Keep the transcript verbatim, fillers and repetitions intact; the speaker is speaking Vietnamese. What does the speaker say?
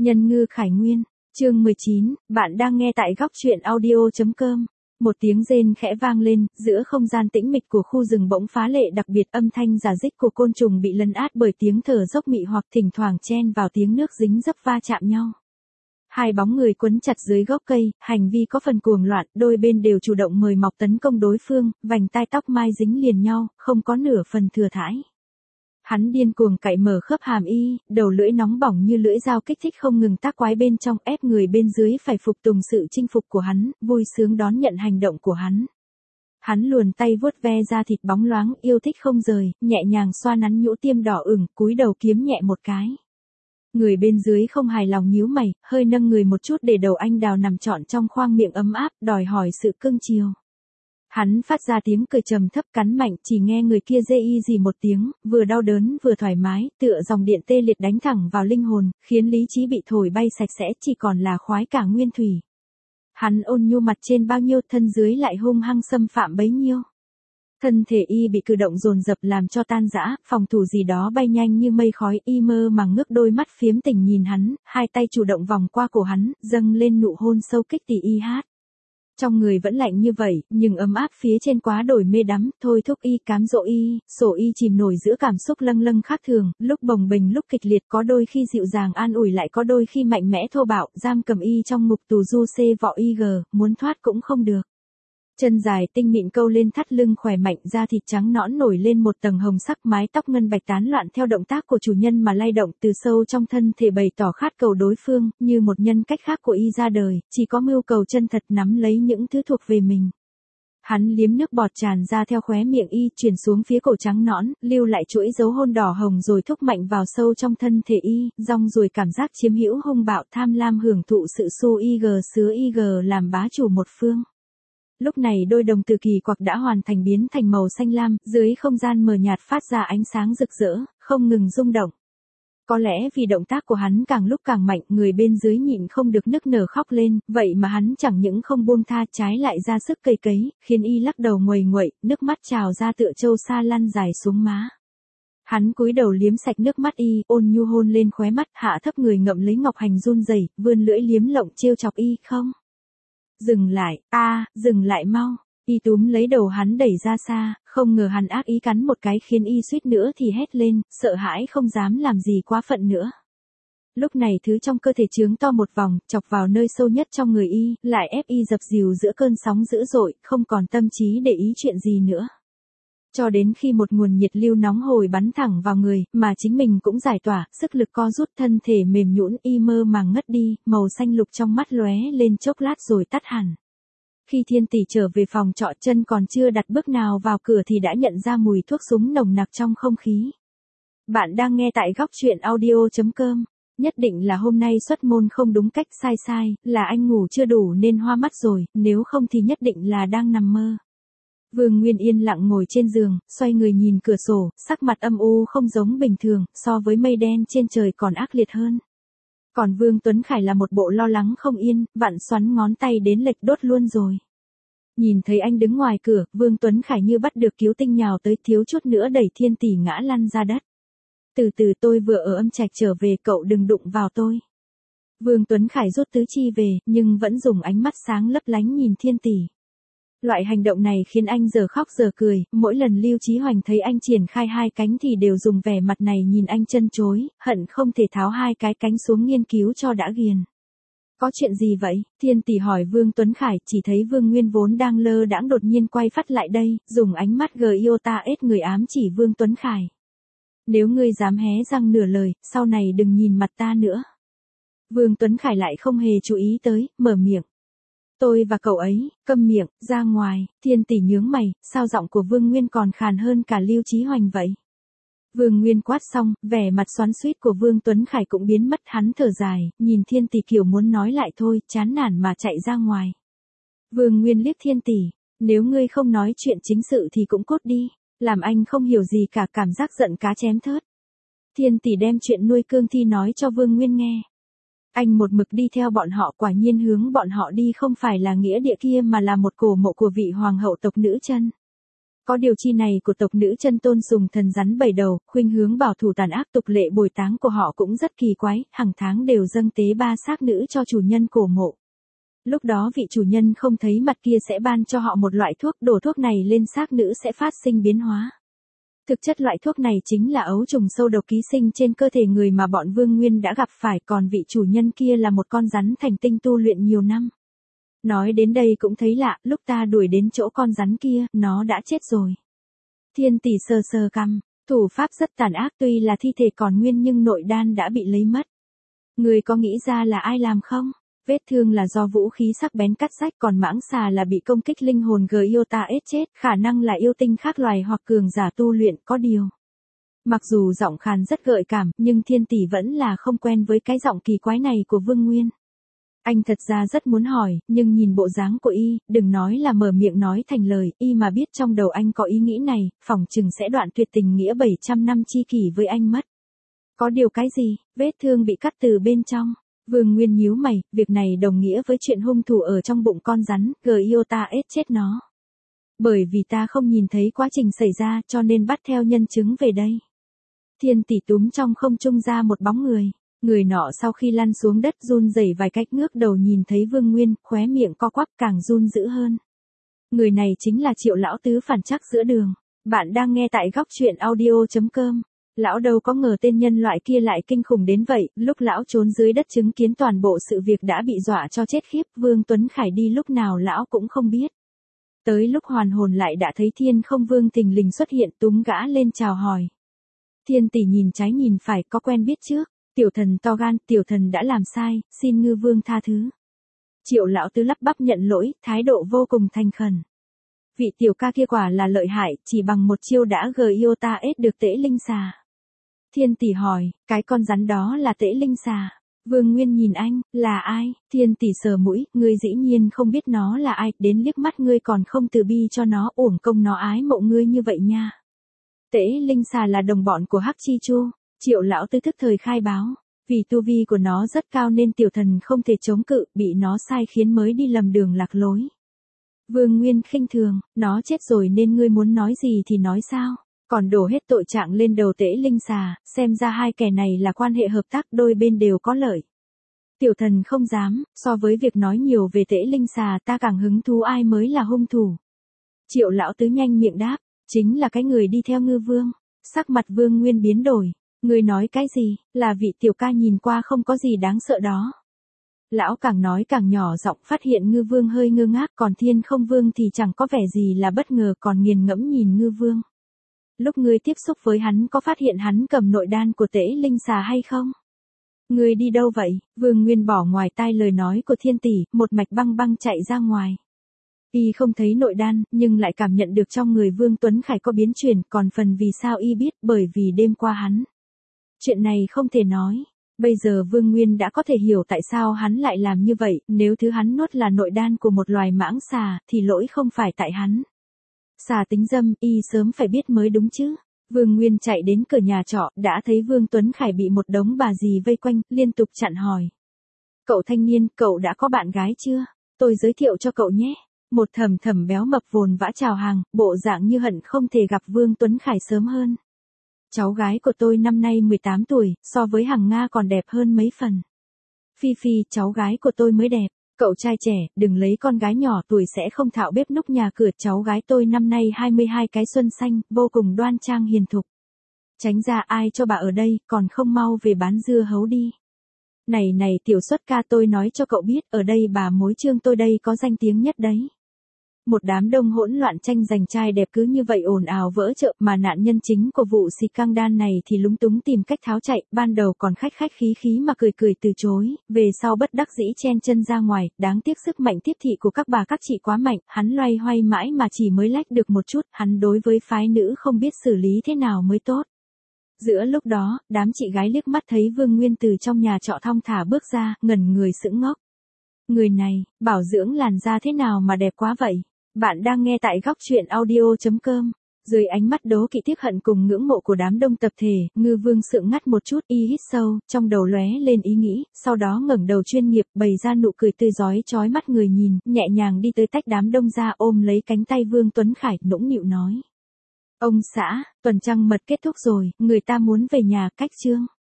Nhân ngư Khải Nguyên, chương mười chín, bạn đang nghe tại góc truyện audio.com. Một tiếng rên khẽ vang lên, giữa không gian tĩnh mịch của khu rừng bỗng phá lệ đặc biệt, âm thanh rả rích của côn trùng bị lấn át bởi tiếng thở dốc mị hoặc thỉnh thoảng chen vào tiếng nước dính dấp va chạm nhau. Hai bóng người quấn chặt dưới gốc cây, hành vi có phần cuồng loạn, đôi bên đều chủ động mời mọc tấn công đối phương, vành tai tóc mai dính liền nhau, không có nửa phần thừa thãi. Hắn điên cuồng cạy mở khớp hàm y, đầu lưỡi nóng bỏng như lưỡi dao kích thích không ngừng tác quái bên trong, ép người bên dưới phải phục tùng sự chinh phục của hắn, vui sướng đón nhận hành động của hắn. Hắn luồn tay vuốt ve da thịt bóng loáng, yêu thích không rời, nhẹ nhàng xoa nắn nhũ tiêm đỏ ửng, cúi đầu kiếm nhẹ một cái. Người bên dưới không hài lòng nhíu mày, hơi nâng người một chút để đầu anh đào nằm trọn trong khoang miệng ấm áp, đòi hỏi sự cưng chiều. Hắn phát ra tiếng cười trầm thấp cắn mạnh, chỉ nghe người kia dê y gì một tiếng, vừa đau đớn vừa thoải mái, tựa dòng điện tê liệt đánh thẳng vào linh hồn, khiến lý trí bị thổi bay sạch sẽ, chỉ còn là khoái cả nguyên thủy. Hắn ôn nhu mặt trên bao nhiêu, thân dưới lại hung hăng xâm phạm bấy nhiêu. Thân thể y bị cử động dồn dập làm cho tan rã, phòng thủ gì đó bay nhanh như mây khói, y mơ màng ngước đôi mắt phiếm tình nhìn hắn, hai tay chủ động vòng qua cổ hắn, dâng lên nụ hôn sâu kích tỉ y hát. Trong người vẫn lạnh như vậy, nhưng ấm áp phía trên quá đổi mê đắm, thôi thúc y, cám dỗ y, sổ y chìm nổi giữa cảm xúc lâng lâng khác thường, lúc bồng bềnh lúc kịch liệt, có đôi khi dịu dàng an ủi lại có đôi khi mạnh mẽ thô bạo, giam cầm y trong ngục tù du xê vọ y gờ, muốn thoát cũng không được. Chân dài tinh mịn câu lên thắt lưng khỏe mạnh, da thịt trắng nõn nổi lên một tầng hồng sắc, mái tóc ngân bạch tán loạn theo động tác của chủ nhân mà lay động, từ sâu trong thân thể bày tỏ khát cầu đối phương, như một nhân cách khác của y ra đời, chỉ có mưu cầu chân thật nắm lấy những thứ thuộc về mình. Hắn liếm nước bọt tràn ra theo khóe miệng y, chuyển xuống phía cổ trắng nõn, lưu lại chuỗi dấu hôn đỏ hồng rồi thúc mạnh vào sâu trong thân thể y, rong ruổi cảm giác chiếm hữu hung bạo, tham lam hưởng thụ sự xô y gờ sứa y gờ làm bá chủ một phương. Lúc này đôi đồng tử kỳ quặc đã hoàn thành biến thành màu xanh lam, dưới không gian mờ nhạt phát ra ánh sáng rực rỡ, không ngừng rung động. Có lẽ vì động tác của hắn càng lúc càng mạnh, người bên dưới nhịn không được nức nở khóc lên, vậy mà hắn chẳng những không buông tha, trái lại ra sức cầy cấy, khiến y lắc đầu nguầy nguậy, nước mắt trào ra tựa châu sa lăn dài xuống má. Hắn cúi đầu liếm sạch nước mắt y, ôn nhu hôn lên khóe mắt, hạ thấp người ngậm lấy ngọc hành run rẩy, vươn lưỡi liếm lộng trêu chọc y, không. Dừng lại, a, à, dừng lại mau. Y túm lấy đầu hắn đẩy ra xa, không ngờ hắn ác ý cắn một cái khiến y suýt nữa thì hét lên, sợ hãi không dám làm gì quá phận nữa. Lúc này thứ trong cơ thể trướng to một vòng, chọc vào nơi sâu nhất trong người y, lại ép y dập dìu giữa cơn sóng dữ dội, không còn tâm trí để ý chuyện gì nữa. Cho đến khi một nguồn nhiệt lưu nóng hổi bắn thẳng vào người, mà chính mình cũng giải tỏa, sức lực co rút, thân thể mềm nhũn, y mơ màng ngất đi, màu xanh lục trong mắt lóe lên chốc lát rồi tắt hẳn. Khi Thiên Tỷ trở về phòng trọ, chân còn chưa đặt bước nào vào cửa thì đã nhận ra mùi thuốc súng nồng nặc trong không khí. Bạn đang nghe tại góc truyện audio.com. Nhất định là hôm nay xuất môn không đúng cách, sai sai, là anh ngủ chưa đủ nên hoa mắt rồi, nếu không thì nhất định là đang nằm mơ. Vương Nguyên yên lặng ngồi trên giường, xoay người nhìn cửa sổ, sắc mặt âm u không giống bình thường, so với mây đen trên trời còn ác liệt hơn. Còn Vương Tuấn Khải là một bộ lo lắng không yên, vặn xoắn ngón tay đến lệch đốt luôn rồi. Nhìn thấy anh đứng ngoài cửa, Vương Tuấn Khải như bắt được cứu tinh nhào tới, thiếu chút nữa đẩy Thiên Tỷ ngã lăn ra đất. Từ từ, tôi vừa ở âm trạch trở về, cậu đừng đụng vào tôi. Vương Tuấn Khải rút tứ chi về, nhưng vẫn dùng ánh mắt sáng lấp lánh nhìn Thiên Tỷ. Loại hành động này khiến anh giờ khóc giờ cười, mỗi lần Lưu Chí Hoành thấy anh triển khai hai cánh thì đều dùng vẻ mặt này nhìn anh chân chối, hận không thể tháo hai cái cánh xuống nghiên cứu cho đã ghiền. Có chuyện gì vậy? Thiên Tỷ hỏi Vương Tuấn Khải, chỉ thấy Vương Nguyên vốn đang lơ đãng đột nhiên quay phát lại đây, dùng ánh mắt gờ iota ết người ám chỉ Vương Tuấn Khải. Nếu ngươi dám hé răng nửa lời, sau này đừng nhìn mặt ta nữa. Vương Tuấn Khải lại không hề chú ý tới, mở miệng. Tôi và cậu ấy, câm miệng, ra ngoài. Thiên Tỷ nhướng mày, sao giọng của Vương Nguyên còn khàn hơn cả Lưu Chí Hoành vậy? Vương Nguyên quát xong, vẻ mặt xoắn xuýt của Vương Tuấn Khải cũng biến mất, hắn thở dài, nhìn Thiên Tỷ kiểu muốn nói lại thôi, chán nản mà chạy ra ngoài. Vương Nguyên liếc Thiên Tỷ, nếu ngươi không nói chuyện chính sự thì cũng cút đi, làm anh không hiểu gì cả, cảm giác giận cá chém thớt. Thiên Tỷ đem chuyện nuôi cương thi nói cho Vương Nguyên nghe. Anh một mực đi theo bọn họ, quả nhiên hướng bọn họ đi không phải là nghĩa địa kia mà là một cổ mộ của vị hoàng hậu tộc nữ chân. Có điều chi này của tộc nữ chân tôn dùng thần rắn bảy đầu, khuynh hướng bảo thủ tàn ác tục lệ bồi táng của họ cũng rất kỳ quái, hàng tháng đều dâng tế ba xác nữ cho chủ nhân cổ mộ. Lúc đó vị chủ nhân không thấy mặt kia sẽ ban cho họ một loại thuốc, đổ thuốc này lên xác nữ sẽ phát sinh biến hóa. Thực chất loại thuốc này chính là ấu trùng sâu độc ký sinh trên cơ thể người mà bọn Vương Nguyên đã gặp phải, còn vị chủ nhân kia là một con rắn thành tinh tu luyện nhiều năm. Nói đến đây cũng thấy lạ, lúc ta đuổi đến chỗ con rắn kia, nó đã chết rồi. Thiên tỷ sờ sờ cằm, thủ pháp rất tàn ác, tuy là thi thể còn nguyên nhưng nội đan đã bị lấy mất. Người có nghĩ ra là ai làm không? Vết thương là do vũ khí sắc bén cắt rách, còn mãng xà là bị công kích linh hồn Giota ết chết, khả năng là yêu tinh khác loài hoặc cường giả tu luyện, có điều. Mặc dù giọng khàn rất gợi cảm, nhưng thiên tỷ vẫn là không quen với cái giọng kỳ quái này của Vương Nguyên. Anh thật ra rất muốn hỏi, nhưng nhìn bộ dáng của y, đừng nói là mở miệng nói thành lời, y mà biết trong đầu anh có ý nghĩ này, phỏng chừng sẽ đoạn tuyệt tình nghĩa bảy trăm năm chi kỷ với anh mất. Có điều cái gì, vết thương bị cắt từ bên trong. Vương Nguyên nhíu mày, việc này đồng nghĩa với chuyện hung thủ ở trong bụng con rắn, Giota ết chết nó. Bởi vì ta không nhìn thấy quá trình xảy ra cho nên bắt theo nhân chứng về đây. Thiên tỷ túm trong không trung ra một bóng người. Người nọ sau khi lăn xuống đất run rẩy vài cách ngước đầu nhìn thấy Vương Nguyên, khóe miệng co quắp càng run dữ hơn. Người này chính là Triệu lão tứ phản trắc giữa đường. Bạn đang nghe tại góc truyện audio chấm com. Lão đâu có ngờ tên nhân loại kia lại kinh khủng đến vậy, lúc lão trốn dưới đất chứng kiến toàn bộ sự việc đã bị dọa cho chết khiếp, Vương Tuấn Khải đi lúc nào lão cũng không biết. Tới lúc hoàn hồn lại đã thấy Thiên Không Vương thình lình xuất hiện, túm gã lên chào hỏi. Thiên tỷ nhìn trái nhìn phải, có quen biết trước. Tiểu thần to gan, tiểu thần đã làm sai, xin ngư vương tha thứ. Triệu lão tứ lắp bắp nhận lỗi, thái độ vô cùng thành khẩn. Vị tiểu ca kia quả là lợi hại, chỉ bằng một chiêu đã Giota ết được Tễ Linh Xà. Thiên tỷ hỏi, cái con rắn đó là Tễ Linh Xà. Vương Nguyên nhìn anh, là ai? Thiên tỷ sờ mũi, ngươi dĩ nhiên không biết nó là ai, đến liếc mắt ngươi còn không từ bi cho nó, uổng công nó ái mộ ngươi như vậy nha. Tễ Linh Xà là đồng bọn của Hắc Chi Chu. Triệu lão tứ thức thời khai báo, vì tu vi của nó rất cao nên tiểu thần không thể chống cự, bị nó sai khiến mới đi lầm đường lạc lối. Vương Nguyên khinh thường, nó chết rồi nên ngươi muốn nói gì thì nói sao, còn đổ hết tội trạng lên đầu Tễ Linh Xà, xem ra hai kẻ này là quan hệ hợp tác, đôi bên đều có lợi. Tiểu thần không dám, so với việc nói nhiều về Tễ Linh Xà ta càng hứng thú ai mới là hung thủ. Triệu lão tứ nhanh miệng đáp, chính là cái người đi theo ngư vương. Sắc mặt Vương Nguyên biến đổi. Người nói cái gì, là vị tiểu ca nhìn qua không có gì đáng sợ đó. Lão càng nói càng nhỏ giọng, phát hiện ngư vương hơi ngơ ngác, còn Thiên Không Vương thì chẳng có vẻ gì là bất ngờ, còn nghiền ngẫm nhìn ngư vương. Lúc ngươi tiếp xúc với hắn có phát hiện hắn cầm nội đan của Tễ Linh Xà hay không? Ngươi đi đâu vậy? Vương Nguyên bỏ ngoài tai lời nói của thiên tỷ, một mạch băng băng chạy ra ngoài. Y không thấy nội đan, nhưng lại cảm nhận được trong người Vương Tuấn Khải có biến chuyển, còn phần vì sao y biết, bởi vì đêm qua hắn. Chuyện này không thể nói. Bây giờ Vương Nguyên đã có thể hiểu tại sao hắn lại làm như vậy, nếu thứ hắn nuốt là nội đan của một loài mãng xà, thì lỗi không phải tại hắn. Xà tính dâm, y sớm phải biết mới đúng chứ. Vương Nguyên chạy đến cửa nhà trọ, đã thấy Vương Tuấn Khải bị một đống bà dì vây quanh, liên tục chặn hỏi. Cậu thanh niên, cậu đã có bạn gái chưa? Tôi giới thiệu cho cậu nhé. Một thầm thầm béo mập vồn vã chào hàng, bộ dạng như hận không thể gặp Vương Tuấn Khải sớm hơn. Cháu gái của tôi năm nay mười tám tuổi, so với Hằng Nga còn đẹp hơn mấy phần. Phi Phi, cháu gái của tôi mới đẹp. Cậu trai trẻ, đừng lấy con gái nhỏ tuổi sẽ không thạo bếp núc nhà cửa. Cháu gái tôi năm nay hai mươi hai cái xuân xanh, vô cùng đoan trang hiền thục. Tránh ra, ai cho bà ở đây, còn không mau về bán dưa hấu đi. Này này tiểu xuất ca, tôi nói cho cậu biết, ở đây bà mối Trương tôi đây có danh tiếng nhất đấy. Một đám đông hỗn loạn tranh giành trai đẹp cứ như vậy ồn ào vỡ chợ, mà nạn nhân chính của vụ xì căng đan này thì lúng túng tìm cách tháo chạy, ban đầu còn khách khách khí khí mà cười cười từ chối, về sau bất đắc dĩ chen chân ra ngoài, đáng tiếc sức mạnh tiếp thị của các bà các chị quá mạnh, hắn loay hoay mãi mà chỉ mới lách được một chút, hắn đối với phái nữ không biết xử lý thế nào mới tốt. Giữa lúc đó, đám chị gái liếc mắt thấy Vương Nguyên từ trong nhà trọ thong thả bước ra, ngẩn người sững ngốc. Người này, bảo dưỡng làn da thế nào mà đẹp quá vậy? Bạn đang nghe tại góc truyện audio chấm com. Dưới ánh mắt đố kỵ tiếc hận cùng ngưỡng mộ của đám đông tập thể, Ngư Vương sượng ngắt một chút, y hít sâu, trong đầu lóe lên ý nghĩ, sau đó ngẩng đầu chuyên nghiệp, bày ra nụ cười tươi rói chói mắt người nhìn, nhẹ nhàng đi tới tách đám đông ra, ôm lấy cánh tay Vương Tuấn Khải, nũng nịu nói. Ông xã, tuần trăng mật kết thúc rồi, người ta muốn về nhà, cách chương.